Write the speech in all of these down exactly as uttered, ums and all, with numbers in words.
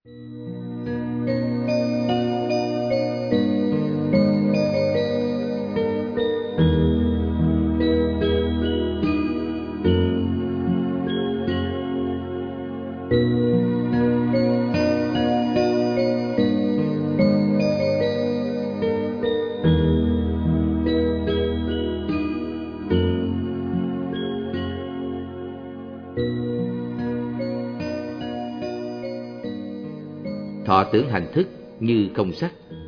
Thọ tưởng hành thức như không sắc.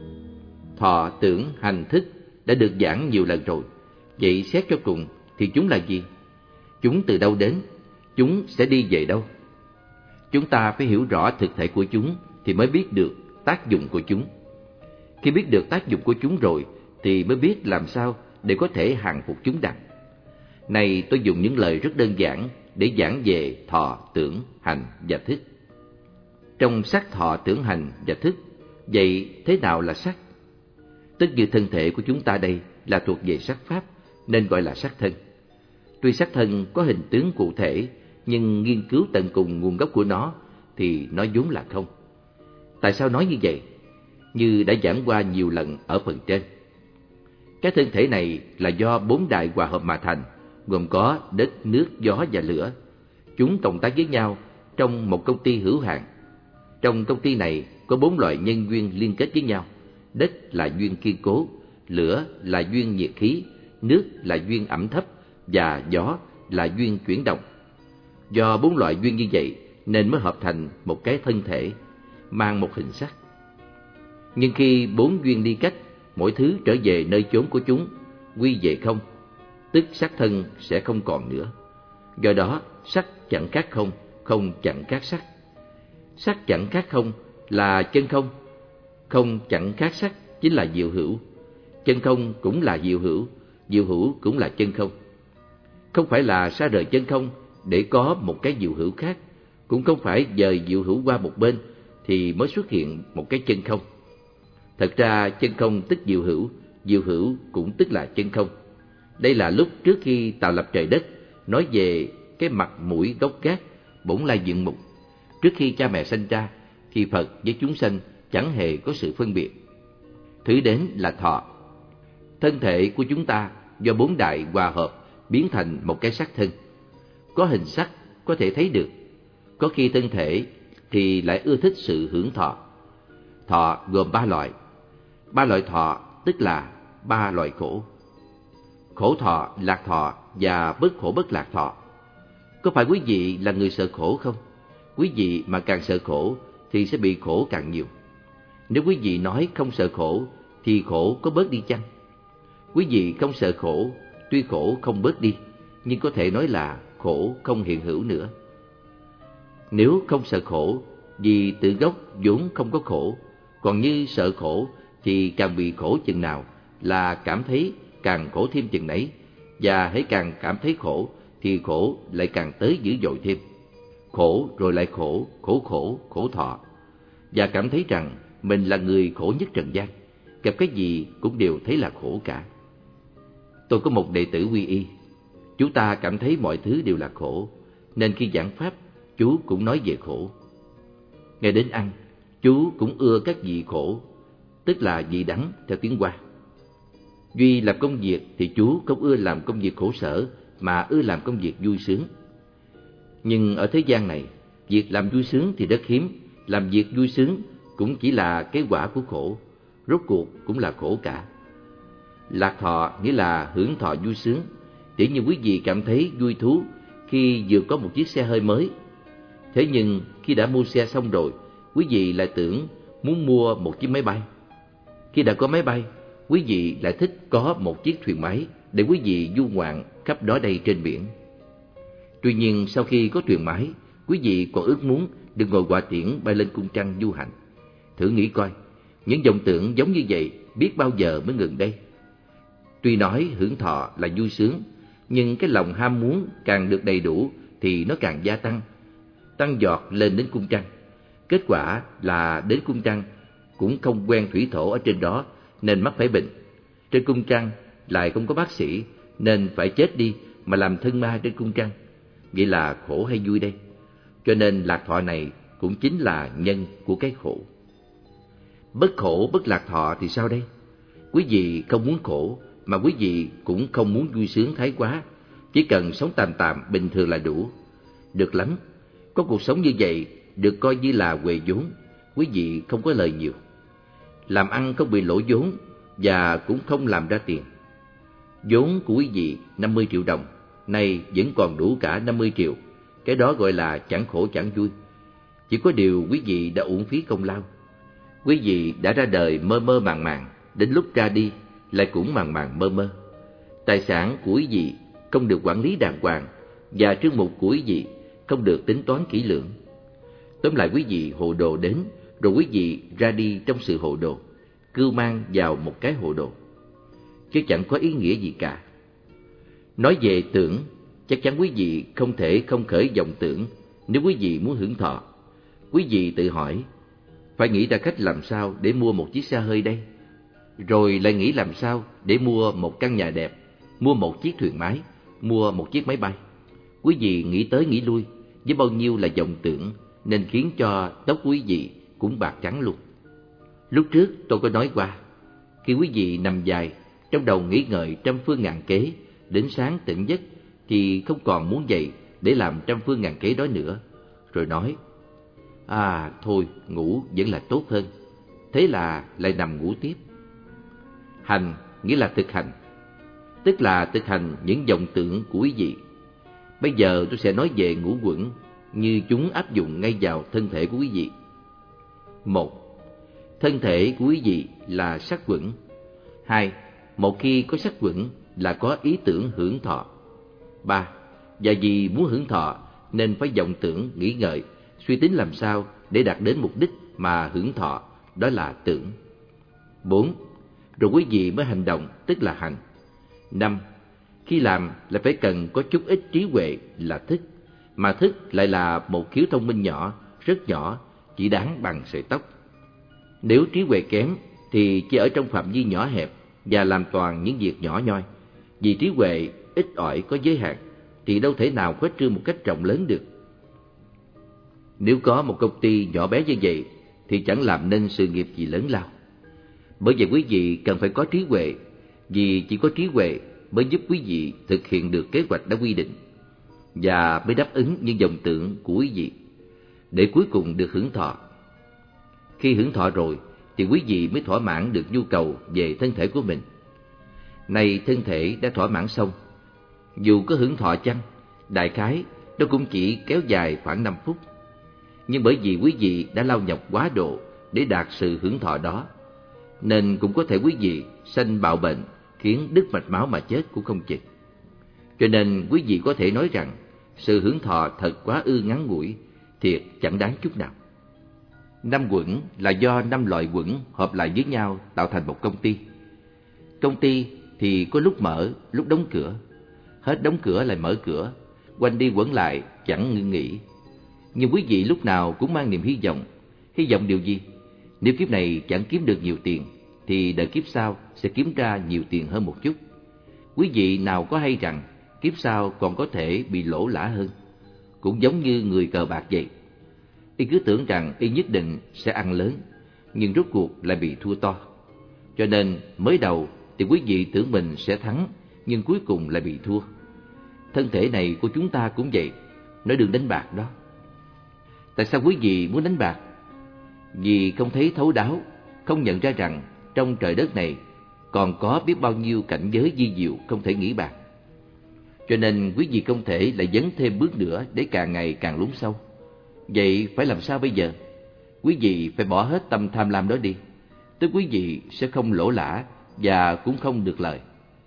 Thọ tưởng hành thức đã được giảng nhiều lần rồi. Vậy xét cho cùng thì chúng là gì? Chúng từ đâu đến? Chúng sẽ đi về đâu? Chúng ta phải hiểu rõ thực thể của chúng thì mới biết được tác dụng của chúng. Khi biết được tác dụng của chúng rồi thì mới biết làm sao để có thể hàng phục chúng đặng. Này tôi dùng những lời rất đơn giản để giảng về thọ, tưởng, hành và thức. Trong sắc, thọ, tưởng, hành và thức, vậy thế nào là sắc? Tất như thân thể của chúng ta đây là thuộc về sắc pháp nên gọi là sắc thân. Tuy sắc thân có hình tướng cụ thể, nhưng nghiên cứu tận cùng nguồn gốc của nó thì nó vốn là không. Tại sao nói như vậy? Như đã giảng qua nhiều lần ở phần trên. Cái thân thể này là do bốn đài hòa hợp mà thành, gồm có đất, nước, gió và lửa. Chúng cộng tác với nhau trong một công ty hữu hạn. Trong công ty này có bốn loại nhân duyên liên kết với nhau. Đất là duyên kiên cố, lửa là duyên nhiệt khí, nước là duyên ẩm thấp và gió là duyên chuyển động. Do bốn loại duyên như vậy nên mới hợp thành một cái thân thể, mang một hình sắc. Nhưng khi bốn duyên ly cách, mỗi thứ trở về nơi chốn của chúng, quy về không, tức sắc thân sẽ không còn nữa. Do đó, sắc chẳng khác không, không chẳng khác sắc. Sắc chẳng khác không là chân không, không chẳng khác sắc chính là diệu hữu. Chân không cũng là diệu hữu, diệu hữu cũng là chân không. Không phải là xa rời chân không để có một cái diệu hữu khác, cũng không phải dời diệu hữu qua một bên thì mới xuất hiện một cái chân không. Thật ra chân không tức diệu hữu, diệu hữu cũng tức là chân không. Đây là lúc trước khi tạo lập trời đất, nói về cái mặt mũi gốc gác, bổn lai diện mục. Trước khi cha mẹ sanh ra, thì Phật với chúng sanh chẳng hề có sự phân biệt. Thứ đến là thọ. Thân thể của chúng ta do bốn đại hòa hợp biến thành một cái sắc thân. Có hình sắc có thể thấy được. Có khi thân thể thì lại ưa thích sự hưởng thọ. Thọ gồm ba loại. Ba loại thọ tức là ba loại khổ. Khổ thọ, lạc thọ và bất khổ bất lạc thọ. Có phải quý vị là người sợ khổ không? Quý vị mà càng sợ khổ thì sẽ bị khổ càng nhiều. Nếu quý vị nói không sợ khổ thì khổ có bớt đi chăng? Quý vị không sợ khổ, tuy khổ không bớt đi, nhưng có thể nói là khổ không hiện hữu nữa. Nếu không sợ khổ, vì tự gốc vốn không có khổ, còn như sợ khổ thì càng bị khổ chừng nào là cảm thấy càng khổ thêm chừng nấy, và hễ càng cảm thấy khổ thì khổ lại càng tới dữ dội thêm. Khổ rồi lại khổ, khổ khổ, khổ thọ, và cảm thấy rằng mình là người khổ nhất trần gian, gặp cái gì cũng đều thấy là khổ cả. Tôi có một đệ tử quy y, chú ta cảm thấy mọi thứ đều là khổ, nên khi giảng pháp, chú cũng nói về khổ. Ngày đến ăn, chú cũng ưa các vị khổ, tức là vị đắng theo tiếng Hoa. Duy làm công việc thì chú không ưa làm công việc khổ sở, mà ưa làm công việc vui sướng. Nhưng ở thế gian này, việc làm vui sướng thì rất hiếm, làm việc vui sướng cũng chỉ là cái quả của khổ, rốt cuộc cũng là khổ cả. Lạc thọ nghĩa là hưởng thọ vui sướng. Tỉ như quý vị cảm thấy vui thú khi vừa có một chiếc xe hơi mới. Thế nhưng khi đã mua xe xong rồi, quý vị lại tưởng muốn mua một chiếc máy bay. Khi đã có máy bay, quý vị lại thích có một chiếc thuyền máy để quý vị du ngoạn khắp đó đây trên biển. Tuy nhiên sau khi có thuyền máy, quý vị còn ước muốn được ngồi quạ tiễn bay lên cung trăng du hành. Thử nghĩ coi, những vọng tưởng giống như vậy biết bao giờ mới ngừng đây? Tuy nói hưởng thọ là vui sướng, nhưng cái lòng ham muốn càng được đầy đủ thì nó càng gia tăng, tăng giọt lên đến cung trăng. Kết quả là đến cung trăng cũng không quen thủy thổ ở trên đó nên mắc phải bệnh. Trên cung trăng lại không có bác sĩ nên phải chết đi mà làm thân ma trên cung trăng. Vậy là khổ hay vui đây? Cho nên lạc thọ này cũng cũng chính là nhân của cái khổ. Bất khổ bất lạc thọ thì sao đây? Quý vị không muốn khổ, mà quý vị cũng không muốn vui sướng thái quá, chỉ cần sống tạm tạm bình thường là đủ. Được lắm, có cuộc sống như vậy được coi như là huề vốn, quý vị không có lời nhiều. Làm ăn không bị lỗ vốn và cũng không làm ra tiền. Vốn của quý vị năm mươi triệu đồng, nay vẫn còn đủ cả năm mươi triệu. Cái đó gọi là chẳng khổ chẳng vui. Chỉ có điều quý vị đã uổng phí công lao. Quý vị đã ra đời mơ mơ màng màng, đến lúc ra đi lại cũng màng màng mơ mơ. Tài sản của quý vị không được quản lý đàng hoàng, và trương mục của quý vị không được tính toán kỹ lưỡng. Tóm lại, quý vị hồ đồ đến, rồi quý vị ra đi trong sự hồ đồ, cưu mang vào một cái hồ đồ, chứ chẳng có ý nghĩa gì cả. Nói về tưởng, chắc chắn quý vị không thể không khởi vọng tưởng nếu quý vị muốn hưởng thọ. Quý vị tự hỏi, phải nghĩ ra cách làm sao để mua một chiếc xe hơi đây? Rồi lại nghĩ làm sao để mua một căn nhà đẹp, mua một chiếc thuyền máy, mua một chiếc máy bay. Quý vị nghĩ tới nghĩ lui với bao nhiêu là vọng tưởng, nên khiến cho tóc quý vị cũng bạc trắng luôn. Lúc trước tôi có nói qua, khi quý vị nằm dài, trong đầu nghĩ ngợi trăm phương ngàn kế, đến sáng tỉnh giấc thì không còn muốn dậy để làm trăm phương ngàn kế đó nữa. Rồi nói, à thôi, ngủ vẫn là tốt hơn. Thế là lại nằm ngủ tiếp. Hành nghĩa là thực hành, tức là thực hành những vọng tưởng của quý vị. Bây giờ tôi sẽ nói về ngũ uẩn như chúng áp dụng ngay vào thân thể của quý vị. Một, thân thể của quý vị là sắc uẩn. Hai, một khi có sắc uẩn là có ý tưởng hưởng thọ. Ba, và vì muốn hưởng thọ nên phải vọng tưởng, nghĩ ngợi, suy tính làm sao để đạt đến mục đích mà hưởng thọ, đó là tưởng. Bốn, rồi quý vị mới hành động, tức là hành. Năm, khi làm là phải cần có chút ít trí huệ, là thức, mà thức lại là một khiếu thông minh nhỏ, rất nhỏ, chỉ đáng bằng sợi tóc. Nếu trí huệ kém thì chỉ ở trong phạm vi nhỏ hẹp và làm toàn những việc nhỏ nhoi. Vì trí huệ ít ỏi có giới hạn thì đâu thể nào khuếch trương một cách rộng lớn được. Nếu có một công ty nhỏ bé như vậy thì chẳng làm nên sự nghiệp gì lớn lao. Bởi vậy quý vị cần phải có trí huệ, vì chỉ có trí huệ mới giúp quý vị thực hiện được kế hoạch đã quy định, và mới đáp ứng những vọng tưởng của quý vị, để cuối cùng được hưởng thọ. Khi hưởng thọ rồi thì quý vị mới thỏa mãn được nhu cầu về thân thể của mình. Này, thân thể đã thỏa mãn xong, dù có hưởng thọ chăng, đại khái nó cũng chỉ kéo dài khoảng năm phút. Nhưng bởi vì quý vị đã lao nhọc quá độ để đạt sự hưởng thọ đó, nên cũng có thể quý vị sanh bạo bệnh, khiến đứt mạch máu mà chết cũng không chừng. Cho nên quý vị có thể nói rằng sự hưởng thọ thật quá ư ngắn ngủi, thiệt chẳng đáng chút nào. Năm uẩn là do năm loại uẩn hợp lại với nhau tạo thành một công ty. Công ty thì có lúc mở, lúc đóng cửa, hết đóng cửa lại mở cửa, quanh đi quẩn lại chẳng ngưng nghỉ. Nhưng quý vị lúc nào cũng mang niềm hy vọng. Hy vọng điều gì? Nếu kiếp này chẳng kiếm được nhiều tiền thì đợi kiếp sau sẽ kiếm ra nhiều tiền hơn một chút. Quý vị nào có hay rằng kiếp sau còn có thể bị lỗ lã hơn. Cũng giống như người cờ bạc vậy. Y cứ tưởng rằng y nhất định sẽ ăn lớn, nhưng rốt cuộc lại bị thua to. Cho nên mới đầu thì quý vị tưởng mình sẽ thắng, nhưng cuối cùng lại bị thua. Thân thể này của chúng ta cũng vậy, nói đừng đánh bạc đó. Tại sao quý vị muốn đánh bạc? Vì không thấy thấu đáo, không nhận ra rằng trong trời đất này còn có biết bao nhiêu cảnh giới vi diệu không thể nghĩ bàn. Cho nên quý vị không thể lại dấn thêm bước nữa để càng ngày càng lún sâu. Vậy phải làm sao bây giờ? Quý vị phải bỏ hết tâm tham lam đó đi, tức quý vị sẽ không lỗ lã và cũng không được lời.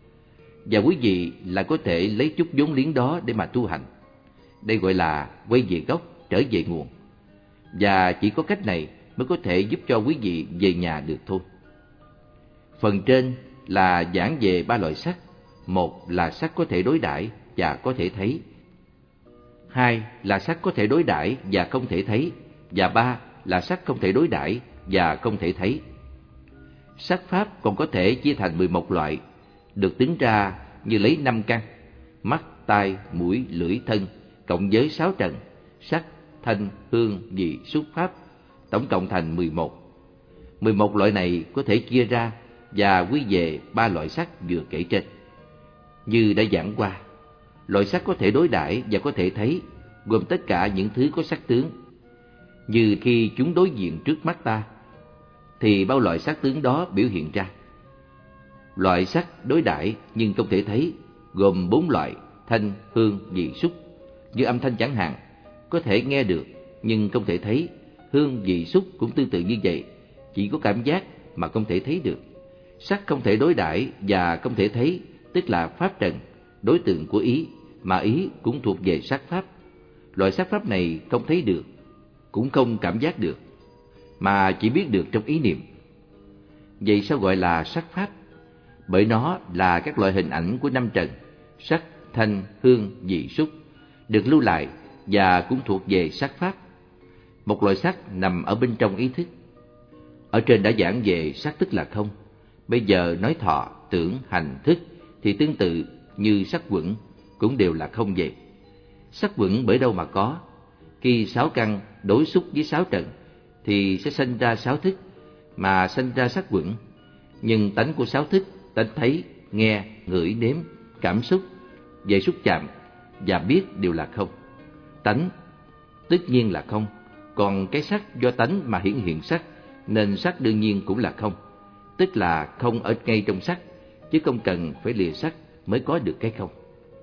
Và quý vị lại có thể lấy chút vốn liếng đó để mà tu hành. Đây gọi là quay về gốc, trở về nguồn. Và chỉ có cách này mới có thể giúp cho quý vị về nhà được thôi. Phần trên là giảng về ba loại sắc. Một là sắc có thể đối đãi và có thể thấy. Hai là sắc có thể đối đãi và không thể thấy. Và ba là sắc không thể đối đãi và không thể thấy. Sắc pháp còn có thể chia thành mười một loại, được tính ra như lấy năm căn: mắt, tai, mũi, lưỡi, thân, cộng với sáu trần: sắc, thanh, hương, vị, xúc pháp, tổng cộng thành mười một. mười một loại này có thể chia ra và quy về ba loại sắc vừa kể trên. Như đã giảng qua, loại sắc có thể đối đãi và có thể thấy, gồm tất cả những thứ có sắc tướng. Như khi chúng đối diện trước mắt ta, thì bao loại sắc tướng đó biểu hiện ra. Loại sắc đối đãi nhưng không thể thấy, gồm bốn loại: thanh, hương, vị, xúc. Như âm thanh chẳng hạn, có thể nghe được nhưng không thể thấy. Hương, vị, xúc cũng tương tự như vậy, chỉ có cảm giác mà không thể thấy được. Sắc không thể đối đãi và không thể thấy, tức là pháp trần, đối tượng của ý, mà ý cũng thuộc về sắc pháp. Loại sắc pháp này không thấy được, cũng không cảm giác được, mà chỉ biết được trong ý niệm. Vậy sao gọi là sắc pháp? Bởi nó là các loại hình ảnh của năm trần: sắc, thanh, hương, vị, xúc, được lưu lại và cũng thuộc về sắc pháp. Một loại sắc nằm ở bên trong ý thức. Ở trên đã giảng về sắc tức là không. Bây giờ nói thọ, tưởng, hành, thức thì tương tự như sắc quẩn, cũng đều là không vậy. Sắc quẩn bởi đâu mà có? Khi sáu căn đối xúc với sáu trần thì sẽ sinh ra sáu thức, mà sinh ra sắc quẩn. Nhưng tánh của sáu thức, tánh thấy, nghe, ngửi, nếm, cảm xúc, về xúc chạm và biết đều là không. Tánh tất nhiên là không, còn cái sắc do tánh mà hiển hiện sắc, nên sắc đương nhiên cũng là không. Tức là không ở ngay trong sắc, chứ không cần phải lìa sắc mới có được cái không.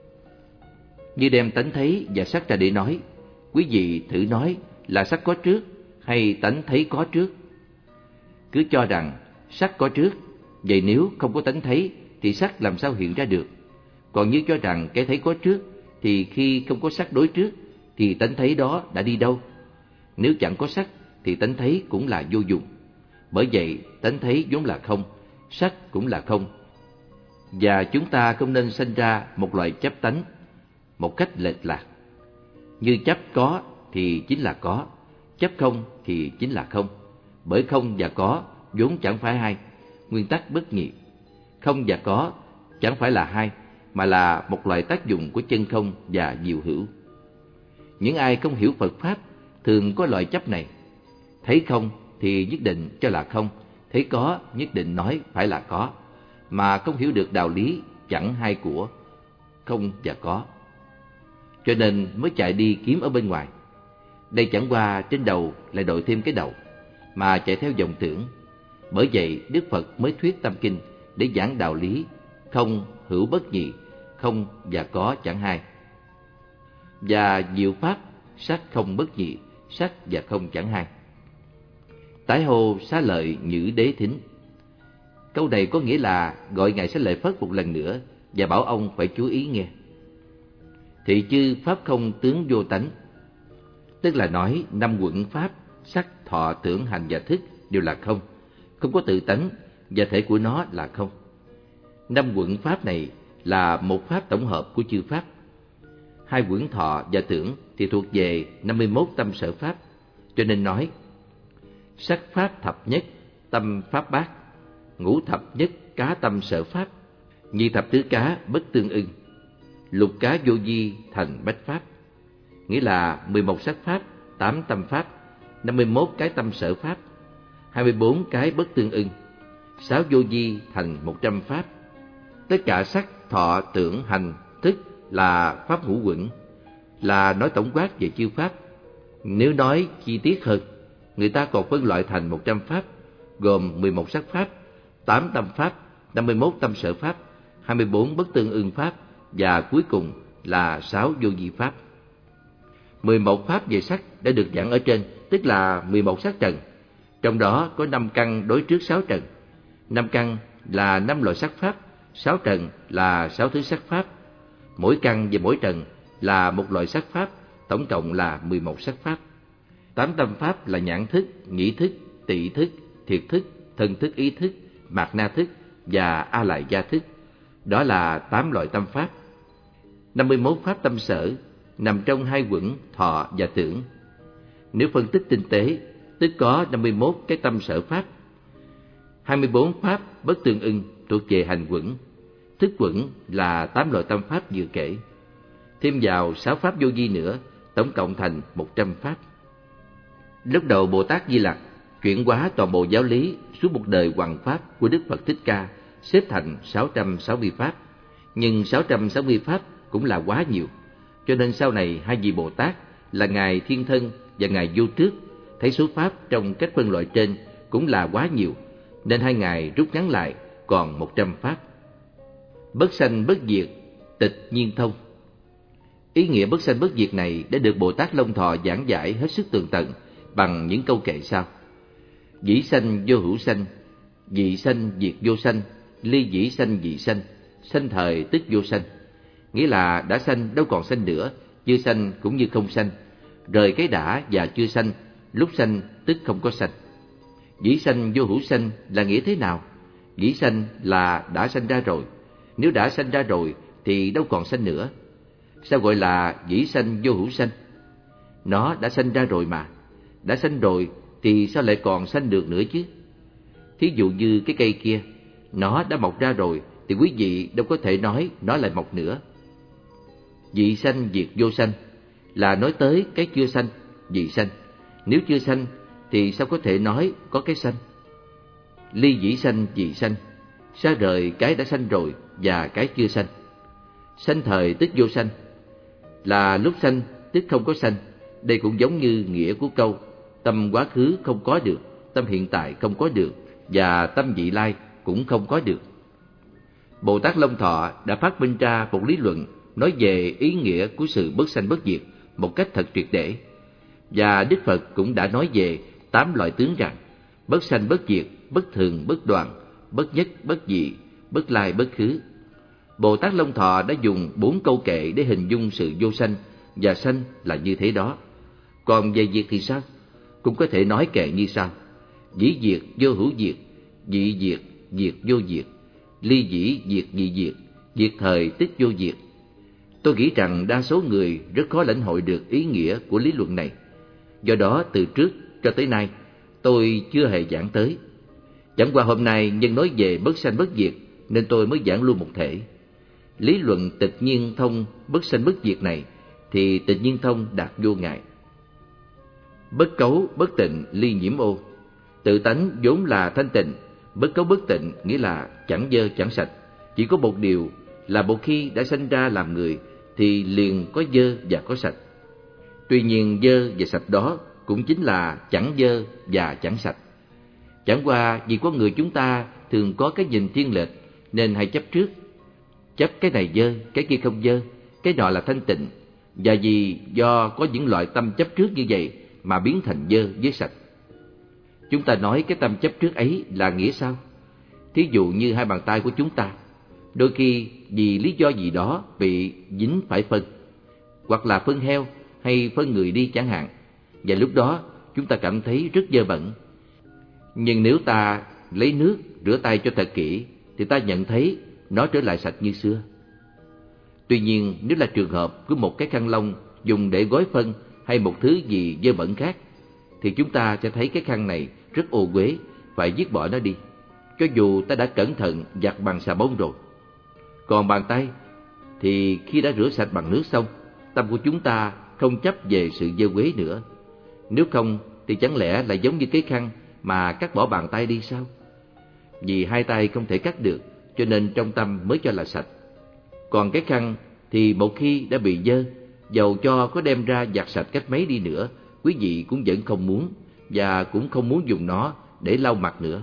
Như đem tánh thấy và sắc ra để nói, quý vị thử nói là sắc có trước hay tánh thấy có trước? Cứ cho rằng sắc có trước, vậy nếu không có tánh thấy thì sắc làm sao hiện ra được? Còn như cho rằng cái thấy có trước, thì khi không có sắc đối trước thì tánh thấy đó đã đi đâu? Nếu chẳng có sắc thì tánh thấy cũng là vô dụng. Bởi vậy tánh thấy vốn là không, sắc cũng là không. Và chúng ta không nên sinh ra một loại chấp tánh một cách lệch lạc. Như chấp có thì chính là có, chấp không thì chính là không. Bởi không và có vốn chẳng phải hai, nguyên tắc bất nhị. Không và có chẳng phải là hai, mà là một loại tác dụng của chân không và diệu hữu. Những ai không hiểu Phật Pháp thường có loại chấp này. Thấy không thì nhất định cho là không, thấy có nhất định nói phải là có, mà không hiểu được đạo lý chẳng hai của không và có. Cho nên mới chạy đi kiếm ở bên ngoài. Đây chẳng qua trên đầu lại đội thêm cái đầu, mà chạy theo dòng tưởng. Bởi vậy Đức Phật mới thuyết Tâm Kinh để giảng đạo lý không hữu bất nhị, không và có chẳng hai. Và diệu pháp sắc không bất nhị, sắc và không chẳng hai. Tái hô Xá Lợi Nhữ Đế Thính. Câu này có nghĩa là gọi Ngài Xá Lợi Phất một lần nữa và bảo ông phải chú ý nghe. Thị chư pháp không tướng vô tánh, tức là nói năm quẩn pháp sắc, thọ, tưởng, hành và thức đều là không, không có tự tánh và thể của nó là không. Năm quẩn pháp này là một pháp tổng hợp của chư pháp. Hai quẩn thọ và tưởng thì thuộc về năm mươi mốt tâm sở pháp, cho nên nói sắc pháp thập nhất, tâm pháp bát, ngũ thập nhất cá tâm sở pháp, nhị thập tứ cá bất tương ưng, lục cá vô vi thành bách pháp. Nghĩa là mười một sắc pháp, tám tâm pháp, năm mươi mốt cái tâm sở pháp, hai mươi bốn cái bất tương ưng, sáu vô vi thành một trăm pháp. Tất cả sắc, thọ, tưởng, hành, thức là pháp ngũ quẩn, là nói tổng quát về chư pháp. Nếu nói chi tiết hơn, người ta còn phân loại thành một trăm pháp, gồm mười một sắc pháp, tám tâm pháp, năm mươi mốt tâm sở pháp, hai mươi bốn bất tương ưng pháp và cuối cùng là sáu vô vi pháp. mười một pháp về sắc đã được giảng ở trên, tức là mười một sắc trần. Trong đó có năm căn đối trước sáu trần. Năm căn là năm loại sắc pháp, sáu trần là sáu thứ sắc pháp. Mỗi căn và mỗi trần là một loại sắc pháp, tổng cộng là mười một sắc pháp. Tám tâm pháp là nhãn thức, nhĩ thức, tị thức, thiệt thức, thân thức, ý thức, mạt na thức và a lại gia thức. Đó là tám loại tâm pháp. năm mươi mốt pháp tâm sở nằm trong hai quẩn thọ và tưởng. Nếu phân tích tinh tế, tức có năm mươi mốt cái tâm sở pháp. hai mươi bốn pháp bất tương ưng thuộc về hành quẩn. Thức quẩn là tám loại tâm pháp vừa kể. Thêm vào sáu pháp vô vi nữa, tổng cộng thành một trăm pháp. Lúc đầu Bồ Tát Di Lặc chuyển hóa toàn bộ giáo lý suốt một đời hoằng pháp của Đức Phật Thích Ca xếp thành sáu trăm sáu mươi pháp, nhưng sáu trăm sáu mươi pháp cũng là quá nhiều, cho nên sau này hai vị Bồ Tát là Ngài Thiên Thân và Ngài Vô Trước thấy số pháp trong cách phân loại trên cũng là quá nhiều, nên hai ngài rút ngắn lại còn một trăm pháp. Bất sanh bất diệt, tịch nhiên thông. Ý nghĩa bất sanh bất diệt này đã được Bồ Tát Long Thọ giảng giải hết sức tường tận bằng những câu kệ sau: dĩ sanh vô hữu sanh, dị sanh diệt vô sanh, ly dĩ sanh dị sanh, sanh thời tức vô sanh. Nghĩa là đã sanh đâu còn sanh nữa, chưa sanh cũng như không sanh, rời cái đã và chưa sanh, lúc sanh tức không có sanh. Dĩ sanh vô hữu sanh là nghĩa thế nào? Dĩ sanh là đã sanh ra rồi, nếu đã sanh ra rồi thì đâu còn sanh nữa. Sao gọi là dĩ sanh vô hữu sanh? Nó đã sanh ra rồi mà, đã sanh rồi thì sao lại còn sanh được nữa chứ? Thí dụ như cái cây kia, nó đã mọc ra rồi thì quý vị đâu có thể nói nó lại mọc nữa. Dị sanh diệt vô sanh là nói tới cái chưa sanh, dị sanh. Nếu chưa sanh thì sao có thể nói có cái sanh? Ly dĩ sanh dị sanh, xa rời cái đã sanh rồi và cái chưa sanh. Sanh thời tức vô sanh là lúc sanh tức không có sanh. Đây cũng giống như nghĩa của câu tâm quá khứ không có được, tâm hiện tại không có được, và tâm vị lai cũng không có được. Bồ Tát Long Thọ đã phát minh ra một lý luận nói về ý nghĩa của sự bất sanh bất diệt một cách thật triệt để. Và Đức Phật cũng đã nói về tám loại tướng rằng bất sanh bất diệt, bất thường bất đoạn, bất nhất bất dị, bất lai bất khứ. Bồ Tát Long Thọ đã dùng bốn câu kệ để hình dung sự vô sanh và sanh là như thế đó. Còn về diệt thì sao? Cũng có thể nói kệ như sau: dĩ diệt vô hữu diệt, dị diệt diệt vô diệt, ly dĩ diệt dị diệt, diệt thời tức vô diệt. Tôi nghĩ rằng đa số người rất khó lãnh hội được ý nghĩa của lý luận này. Do đó từ trước cho tới nay tôi chưa hề giảng tới. Chẳng qua hôm nay nhân nói về bất sanh bất diệt nên tôi mới giảng luôn một thể. Lý luận tịch nhiên thông bất sanh bất diệt này thì tịch nhiên thông đạt vô ngại. Bất cấu bất tịnh ly nhiễm ô. Tự tánh vốn là thanh tịnh, bất cấu bất tịnh nghĩa là chẳng dơ chẳng sạch. Chỉ có một điều là một khi đã sanh ra làm người thì liền có dơ và có sạch. Tuy nhiên dơ và sạch đó cũng chính là chẳng dơ và chẳng sạch. Chẳng qua vì con người chúng ta thường có cái nhìn thiên lệch nên hay chấp trước. Chấp cái này dơ, cái kia không dơ, cái nọ là thanh tịnh. Và vì do có những loại tâm chấp trước như vậy mà biến thành dơ với sạch. Chúng ta nói cái tâm chấp trước ấy là nghĩa sao? Thí dụ như hai bàn tay của chúng ta, đôi khi vì lý do gì đó bị dính phải phân, hoặc là phân heo hay phân người đi chẳng hạn, và lúc đó chúng ta cảm thấy rất dơ bẩn. Nhưng nếu ta lấy nước rửa tay cho thật kỹ thì ta nhận thấy nó trở lại sạch như xưa. Tuy nhiên nếu là trường hợp của một cái khăn lông dùng để gói phân hay một thứ gì dơ bẩn khác thì chúng ta sẽ thấy cái khăn này rất ô uế, phải vứt bỏ nó đi, cho dù ta đã cẩn thận giặt bằng xà bông rồi. Còn bàn tay thì khi đã rửa sạch bằng nước xong, tâm của chúng ta không chấp về sự dơ uế nữa. Nếu không thì chẳng lẽ lại giống như cái khăn mà cắt bỏ bàn tay đi sao? Vì hai tay không thể cắt được, cho nên trong tâm mới cho là sạch. Còn cái khăn thì một khi đã bị dơ, dầu cho có đem ra giặt sạch cách mấy đi nữa, quý vị cũng vẫn không muốn, và cũng không muốn dùng nó để lau mặt nữa.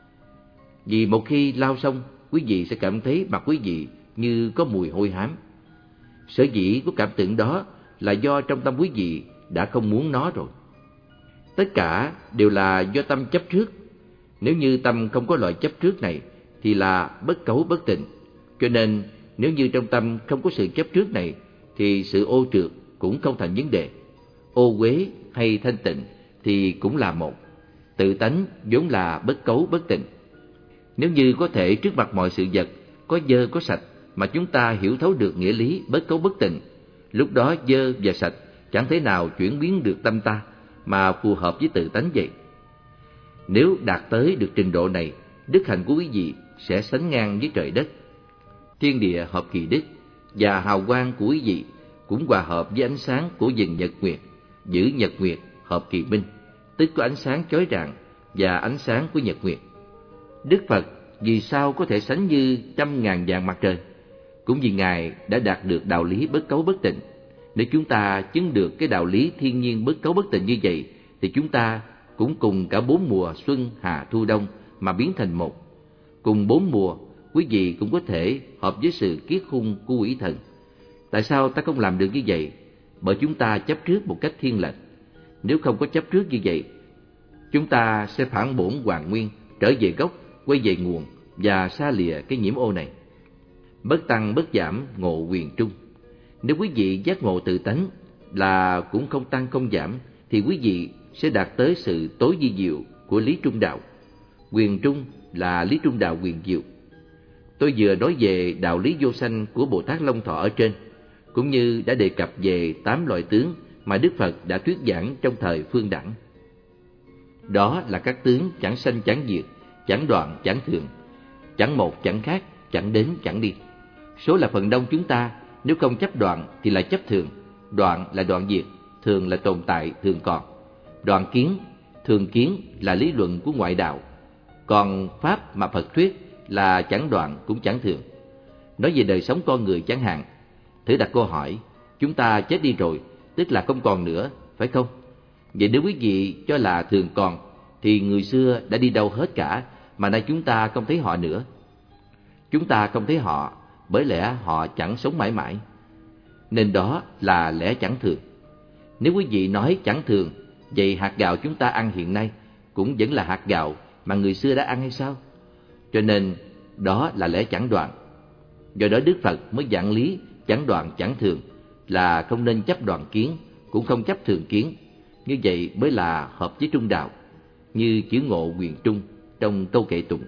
Vì một khi lau xong, quý vị sẽ cảm thấy mặt quý vị như có mùi hôi hám. Sở dĩ của cảm tưởng đó là do trong tâm quý vị đã không muốn nó rồi. Tất cả đều là do tâm chấp trước. Nếu như tâm không có loại chấp trước này thì là bất cấu bất tịnh. Cho nên nếu như trong tâm không có sự chấp trước này thì sự ô trượt cũng không thành vấn đề. Ô uế hay thanh tịnh thì cũng là một. Tự tánh vốn là bất cấu bất tịnh. Nếu như có thể trước mặt mọi sự vật có dơ có sạch mà chúng ta hiểu thấu được nghĩa lý bất cấu bất tịnh, lúc đó dơ và sạch chẳng thể nào chuyển biến được tâm ta mà phù hợp với tự tánh vậy. Nếu đạt tới được trình độ này, đức hạnh của quý vị sẽ sánh ngang với trời đất. Thiên địa hợp kỳ đức và hào quang của quý vị cũng hòa hợp với ánh sáng của dần nhật nguyệt, giữ nhật nguyệt hợp kỳ minh, tức có ánh sáng chói rạng và ánh sáng của nhật nguyệt. Đức Phật vì sao có thể sánh như trăm ngàn vạn mặt trời? Cũng vì Ngài đã đạt được đạo lý bất cấu bất tịnh. Nếu chúng ta chứng được cái đạo lý thiên nhiên bất cấu bất tịnh như vậy, thì chúng ta cũng cùng cả bốn mùa xuân, hạ, thu, đông mà biến thành một. Cùng bốn mùa, quý vị cũng có thể hợp với sự kiết khung của quỷ thần. Tại sao ta không làm được như vậy? Bởi chúng ta chấp trước một cách thiên lệch. Nếu không có chấp trước như vậy, chúng ta sẽ phản bổn hoàn nguyên, trở về gốc, quay về nguồn và xa lìa cái nhiễm ô này. Bất tăng bất giảm, ngộ quyền trung. Nếu quý vị giác ngộ tự tánh là cũng không tăng không giảm, thì quý vị sẽ đạt tới sự tối vi diệu của lý trung đạo. Quyền trung là lý trung đạo quyền diệu. Tôi vừa nói về đạo lý vô sanh của Bồ Tát Long Thọ ở trên, cũng như đã đề cập về tám loại tướng mà Đức Phật đã thuyết giảng trong thời Phương Đẳng. Đó là các tướng chẳng sanh chẳng diệt, chẳng đoạn chẳng thường, chẳng một chẳng khác, chẳng đến chẳng đi. Số là phần đông chúng ta, nếu không chấp đoạn thì là chấp thường. Đoạn là đoạn diệt, thường là tồn tại, thường còn. Đoạn kiến, thường kiến là lý luận của ngoại đạo. Còn pháp mà Phật thuyết là chẳng đoạn cũng chẳng thường. Nói về đời sống con người chẳng hạn, thử đặt câu hỏi, chúng ta chết đi rồi, tức là không còn nữa, phải không? Vậy nếu quý vị cho là thường còn, thì người xưa đã đi đâu hết cả, mà nay chúng ta không thấy họ nữa. Chúng ta không thấy họ, bởi lẽ họ chẳng sống mãi mãi. Nên đó là lẽ chẳng thường. Nếu quý vị nói chẳng thường, vậy hạt gạo chúng ta ăn hiện nay cũng vẫn là hạt gạo mà người xưa đã ăn hay sao? Cho nên đó là lẽ chẳng đoạn. Do đó Đức Phật mới giảng lý chẳng đoạn chẳng thường, là không nên chấp đoạn kiến, cũng không chấp thường kiến. Như vậy mới là hợp với trung đạo, như chữ ngộ quyền trung trong câu kệ tụng.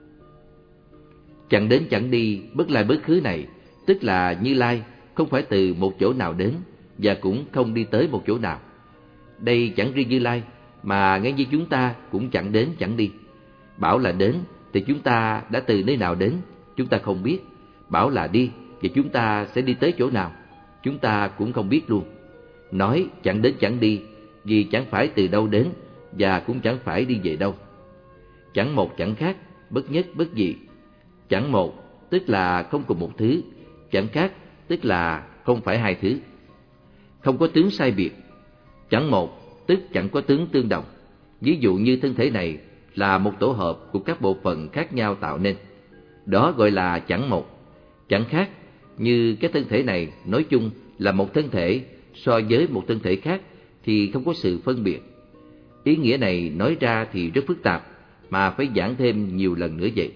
Chẳng đến chẳng đi, bất lai bất khứ này, tức là Như Lai không phải từ một chỗ nào đến và cũng không đi tới một chỗ nào. Đây chẳng riêng Như Lai, mà ngay như chúng ta cũng chẳng đến chẳng đi. Bảo là đến thì chúng ta đã từ nơi nào đến, chúng ta không biết. Bảo là đi thì chúng ta sẽ đi tới chỗ nào, chúng ta cũng không biết luôn. Nói chẳng đến chẳng đi vì chẳng phải từ đâu đến và cũng chẳng phải đi về đâu. Chẳng một chẳng khác, bất nhất bất dị. Chẳng một tức là không cùng một thứ, chẳng khác tức là không phải hai thứ. Không có tướng sai biệt. Chẳng một tức chẳng có tướng tương đồng. Ví dụ như thân thể này là một tổ hợp của các bộ phận khác nhau tạo nên, đó gọi là chẳng một. Chẳng khác như cái thân thể này nói chung là một thân thể so với một thân thể khác thì không có sự phân biệt. Ý nghĩa này nói ra thì rất phức tạp, mà phải giảng thêm nhiều lần nữa vậy.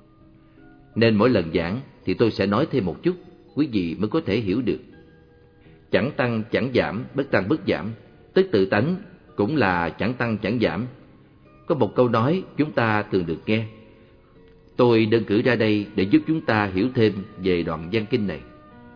Nên mỗi lần giảng thì tôi sẽ nói thêm một chút, quý vị mới có thể hiểu được. Chẳng tăng chẳng giảm, bất tăng bất giảm, tức tự tánh cũng là chẳng tăng chẳng giảm. Có một câu nói chúng ta thường được nghe. Tôi đơn cử ra đây để giúp chúng ta hiểu thêm về đoạn văn kinh này.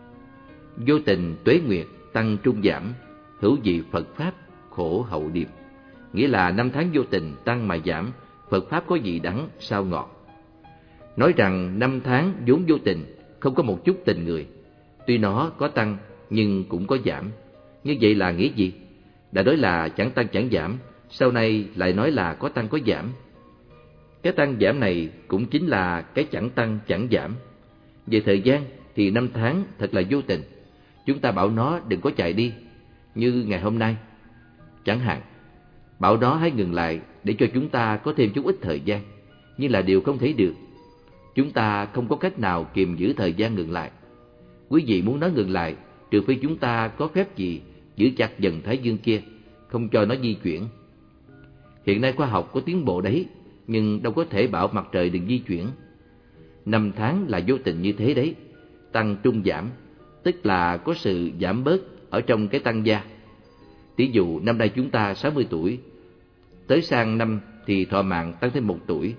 Vô tình tuế nguyệt tăng trung giảm, hữu vị Phật Pháp khổ hậu điệp. Nghĩa là năm tháng vô tình tăng mà giảm, Phật Pháp có gì đắng sao ngọt. Nói rằng năm tháng vốn vô tình, không có một chút tình người. Tuy nó có tăng nhưng cũng có giảm. Như vậy là nghĩa gì? Đã nói là chẳng tăng chẳng giảm, sau này lại nói là có tăng có giảm. Cái tăng giảm này cũng chính là cái chẳng tăng chẳng giảm. Về thời gian thì năm tháng thật là vô tình. Chúng ta bảo nó đừng có chạy đi, như ngày hôm nay chẳng hạn. Bảo nó hãy ngừng lại để cho chúng ta có thêm chút ít thời gian, nhưng là điều không thể được. Chúng ta không có cách nào kiềm giữ thời gian ngừng lại. Quý vị muốn nó ngừng lại, trừ phi chúng ta có phép gì giữ chặt dần thái dương kia, không cho nó di chuyển. Hiện nay khoa học có tiến bộ đấy, nhưng đâu có thể bảo mặt trời đừng di chuyển. Năm tháng là vô tình như thế đấy. Tăng trung giảm, tức là có sự giảm bớt ở trong cái tăng gia. Tỷ dụ năm nay chúng ta sáu mươi tuổi, tới sang năm thì thọ mạng tăng thêm một tuổi.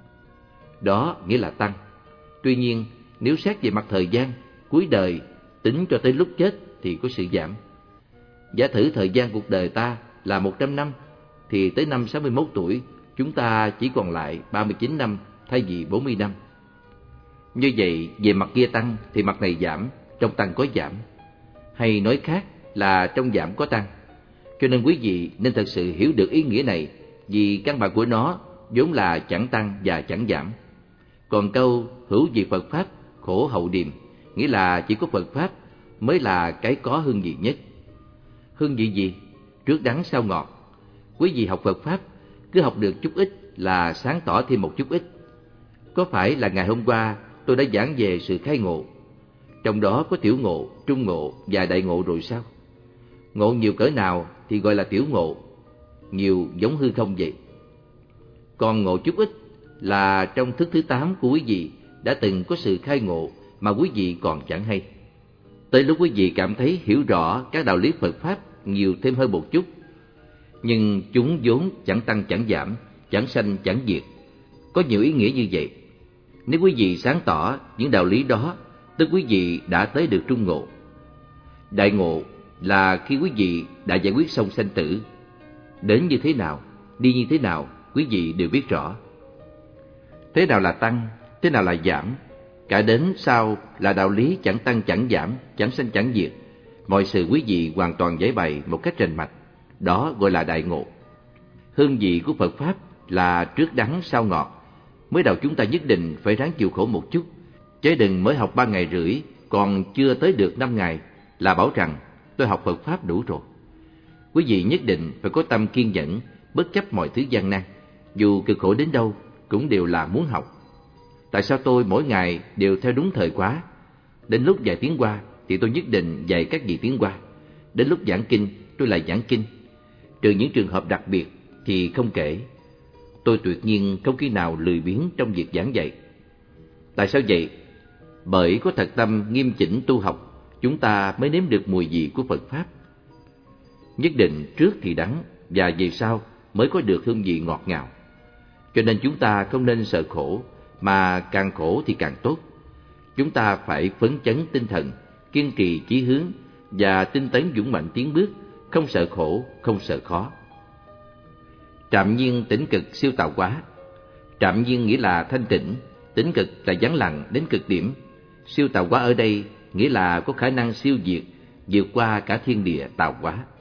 Đó nghĩa là tăng. Tuy nhiên, nếu xét về mặt thời gian, cuối đời tính cho tới lúc chết thì có sự giảm. Giả thử thời gian cuộc đời ta là một trăm năm, thì tới năm sáu mươi mốt tuổi, chúng ta chỉ còn lại ba mươi chín năm thay vì bốn mươi năm. Như vậy, về mặt kia tăng thì mặt này giảm, trong tăng có giảm. hay nói khác là trong giảm có tăng. Cho nên quý vị nên thật sự hiểu được ý nghĩa này, vì căn bản của nó vốn là chẳng tăng và chẳng giảm. Còn câu hữu vị Phật Pháp, khổ hậu điềm, nghĩa là chỉ có Phật Pháp mới là cái có hương vị nhất. Hương vị gì? Trước đắng sau ngọt. Quý vị học Phật Pháp, cứ học được chút ít là sáng tỏ thêm một chút ít. Có phải là ngày hôm qua tôi đã giảng về sự khai ngộ, trong đó có tiểu ngộ, trung ngộ và đại ngộ rồi sao? Ngộ nhiều cỡ nào thì gọi là tiểu ngộ, nhiều giống hư không vậy. Còn ngộ chút ít là trong thức thứ tám của quý vị đã từng có sự khai ngộ mà quý vị còn chẳng hay. Tới lúc quý vị cảm thấy hiểu rõ các đạo lý Phật Pháp nhiều thêm hơn một chút, nhưng chúng vốn chẳng tăng chẳng giảm, chẳng sanh chẳng diệt. Có nhiều ý nghĩa như vậy. Nếu quý vị sáng tỏ những đạo lý đó, tức quý vị đã tới được trung ngộ. Đại ngộ là khi quý vị đã giải quyết xong sanh tử. Đến như thế nào, đi như thế nào, quý vị đều biết rõ. Thế nào là tăng, thế nào là giảm, cả đến sau là đạo lý chẳng tăng chẳng giảm, chẳng sanh chẳng diệt. Mọi sự quý vị hoàn toàn giải bày một cách rành mạch. Đó gọi là đại ngộ. Hương vị của Phật Pháp là trước đắng sau ngọt. Mới đầu chúng ta nhất định phải ráng chịu khổ một chút, chứ đừng mới học ba ngày rưỡi, còn chưa tới được năm ngày là bảo rằng tôi học Phật Pháp đủ rồi. Quý vị nhất định phải có tâm kiên nhẫn, bất chấp mọi thứ gian nan. Dù cực khổ đến đâu cũng đều là muốn học. Tại sao tôi mỗi ngày đều theo đúng thời khóa? Đến lúc dạy tiếng Hoa thì tôi nhất định dạy các vị tiếng Hoa. Đến lúc giảng kinh tôi lại giảng kinh. Trừ những trường hợp đặc biệt thì không kể. Tôi tuyệt nhiên không khi nào lười biếng trong việc giảng dạy. Tại sao vậy? Bởi có thật tâm nghiêm chỉnh tu học, chúng ta mới nếm được mùi vị của Phật Pháp. Nhất định trước thì đắng, và về sau mới có được hương vị ngọt ngào. Cho nên chúng ta không nên sợ khổ, mà càng khổ thì càng tốt. Chúng ta phải phấn chấn tinh thần, kiên trì chí hướng và tinh tấn dũng mạnh tiến bước, không sợ khổ, không sợ khó. Trạm nhiên tĩnh cực siêu tạo hóa. Trạm nhiên nghĩa là thanh tịnh, tĩnh cực là vắng lặng đến cực điểm. Siêu tạo hóa ở đây nghĩa là có khả năng siêu diệt, vượt qua cả thiên địa tạo hóa.